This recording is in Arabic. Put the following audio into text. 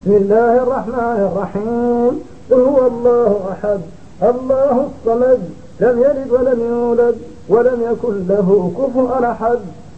بسم الله الرحمن الرحيم. قل هو الله أحد الله الصمد لم يلد ولم يولد ولم يكن له كفوا أحد.